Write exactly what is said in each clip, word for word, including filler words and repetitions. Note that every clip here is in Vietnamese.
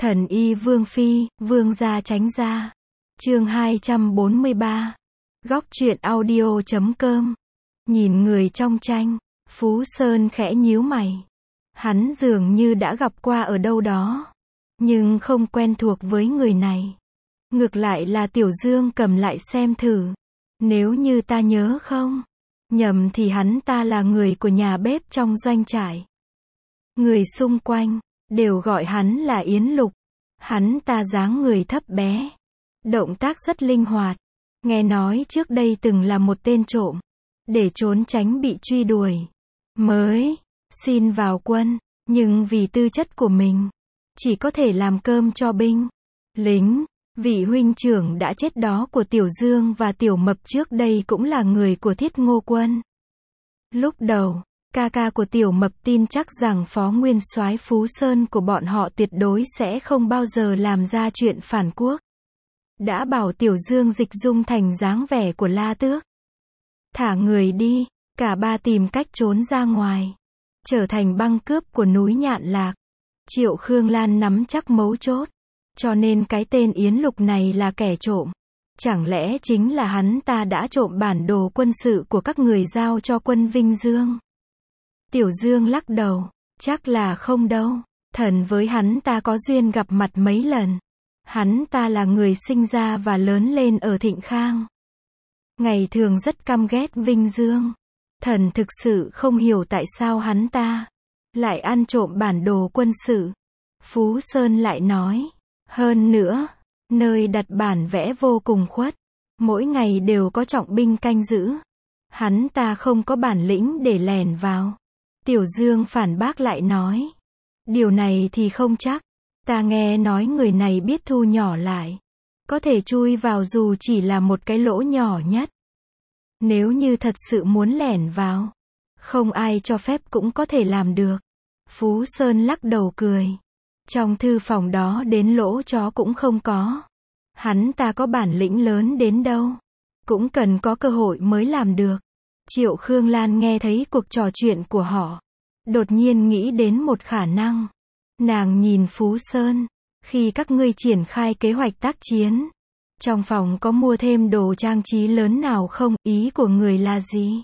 Thần y Vương Phi, Vương gia tránh ra. Chương hai trăm bốn mươi ba. Góc truyện audio chấm com. Nhìn người trong tranh, Phú Sơn khẽ nhíu mày. Hắn dường như đã gặp qua ở đâu đó, nhưng không quen thuộc với người này. Ngược lại là Tiểu Dương cầm lại xem thử. Nếu như ta nhớ không nhầm thì hắn ta là người của nhà bếp trong doanh trại. Người xung quanh đều gọi hắn là Yến Lục. Hắn ta dáng người thấp bé, động tác rất linh hoạt. Nghe nói trước đây từng là một tên trộm, để trốn tránh bị truy đuổi, mới xin vào quân, nhưng vì tư chất của mình, chỉ có thể làm cơm cho binh lính. Vị huynh trưởng đã chết đó của Tiểu Dương và Tiểu Mập trước đây cũng là người của Thiết Ngô quân. Lúc đầu, ca ca của Tiểu Mập tin chắc rằng phó nguyên soái Phú Sơn của bọn họ tuyệt đối sẽ không bao giờ làm ra chuyện phản quốc. Đã bảo Tiểu Dương dịch dung thành dáng vẻ của La Tước, thả người đi, cả ba tìm cách trốn ra ngoài, trở thành băng cướp của núi Nhạn Lạc. Triệu Khương Lan nắm chắc mấu chốt, cho nên cái tên Yến Lục này là kẻ trộm. Chẳng lẽ chính là hắn ta đã trộm bản đồ quân sự của các người giao cho quân Vinh Dương? Tiểu Dương lắc đầu, chắc là không đâu. Thần với hắn ta có duyên gặp mặt mấy lần. Hắn ta là người sinh ra và lớn lên ở Thịnh Khang, ngày thường rất căm ghét Vinh Dương. Thần thực sự không hiểu tại sao hắn ta lại ăn trộm bản đồ quân sự. Phú Sơn lại nói, hơn nữa, nơi đặt bản vẽ vô cùng khuất, mỗi ngày đều có trọng binh canh giữ. Hắn ta không có bản lĩnh để lèn vào. Tiểu Dương phản bác lại nói, điều này thì không chắc. Ta nghe nói người này biết thu nhỏ lại, có thể chui vào dù chỉ là một cái lỗ nhỏ nhất. Nếu như thật sự muốn lẻn vào, không ai cho phép cũng có thể làm được. Phú Sơn lắc đầu cười. Trong thư phòng đó đến lỗ chó cũng không có. Hắn ta có bản lĩnh lớn đến đâu, cũng cần có cơ hội mới làm được. Triệu Khương Lan nghe thấy cuộc trò chuyện của họ, đột nhiên nghĩ đến một khả năng. Nàng nhìn Phú Sơn, khi các ngươi triển khai kế hoạch tác chiến, trong phòng có mua thêm đồ trang trí lớn nào không, ý của người là gì?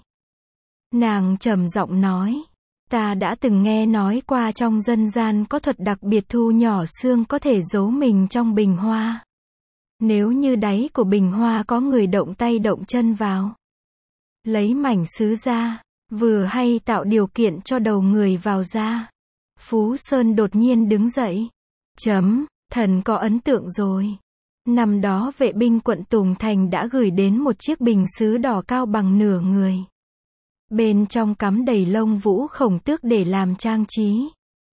Nàng trầm giọng nói, ta đã từng nghe nói qua trong dân gian có thuật đặc biệt thu nhỏ xương có thể giấu mình trong bình hoa. Nếu như đáy của bình hoa có người động tay động chân vào, lấy mảnh sứ ra, vừa hay tạo điều kiện cho đầu người vào ra. Phú Sơn đột nhiên đứng dậy. Chấm, thần có ấn tượng rồi. Năm đó vệ binh quận Tùng Thành đã gửi đến một chiếc bình sứ đỏ cao bằng nửa người. Bên trong cắm đầy lông vũ khổng tước để làm trang trí.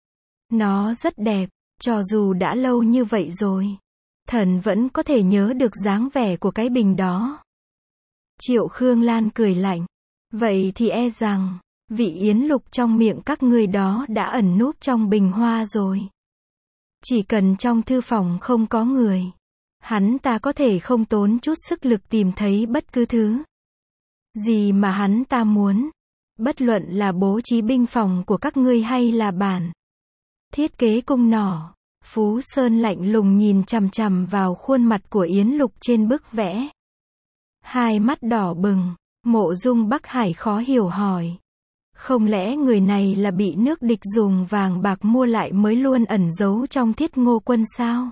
Nó rất đẹp, cho dù đã lâu như vậy rồi, thần vẫn có thể nhớ được dáng vẻ của cái bình đó. Triệu Khương Lan cười lạnh. Vậy thì e rằng vị Yến Lục trong miệng các ngươi đó đã ẩn núp trong bình hoa rồi. Chỉ cần trong thư phòng không có người, hắn ta có thể không tốn chút sức lực tìm thấy bất cứ thứ gì mà hắn ta muốn. Bất luận là bố trí binh phòng của các ngươi hay là bản thiết kế cung nỏ. Phú Sơn lạnh lùng nhìn chằm chằm vào khuôn mặt của Yến Lục trên bức vẽ. Hai mắt đỏ bừng. Mộ Dung Bắc Hải khó hiểu hỏi, không lẽ người này là bị nước địch dùng vàng bạc mua lại mới luôn ẩn giấu trong Thiết Ngô quân sao?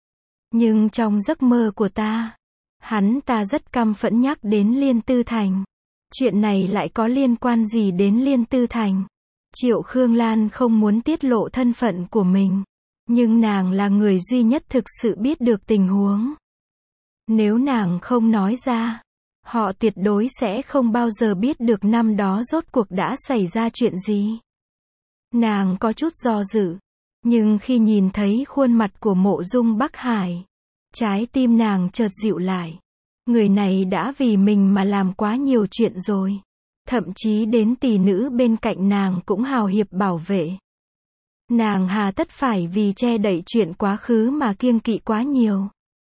Nhưng trong giấc mơ của ta, hắn ta rất căm phẫn nhắc đến Liên Tư Thành. Chuyện này lại có liên quan gì đến Liên Tư Thành? Triệu Khương Lan không muốn tiết lộ thân phận của mình, nhưng nàng là người duy nhất thực sự biết được tình huống. Nếu nàng không nói ra, họ tuyệt đối sẽ không bao giờ biết được năm đó rốt cuộc đã xảy ra chuyện gì. Nàng có chút do dự, nhưng khi nhìn thấy khuôn mặt của Mộ Dung Bắc Hải, trái tim nàng chợt dịu lại. Người này đã vì mình mà làm quá nhiều chuyện rồi. Thậm chí đến tỷ nữ bên cạnh nàng cũng hào hiệp bảo vệ. Nàng hà tất phải vì che đậy chuyện quá khứ mà kiêng kỵ quá nhiều.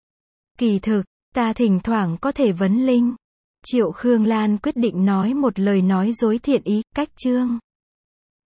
Kỳ thực, ta thỉnh thoảng có thể vấn linh. Triệu Khương Lan quyết định nói một lời nói dối thiện ý, cách chương.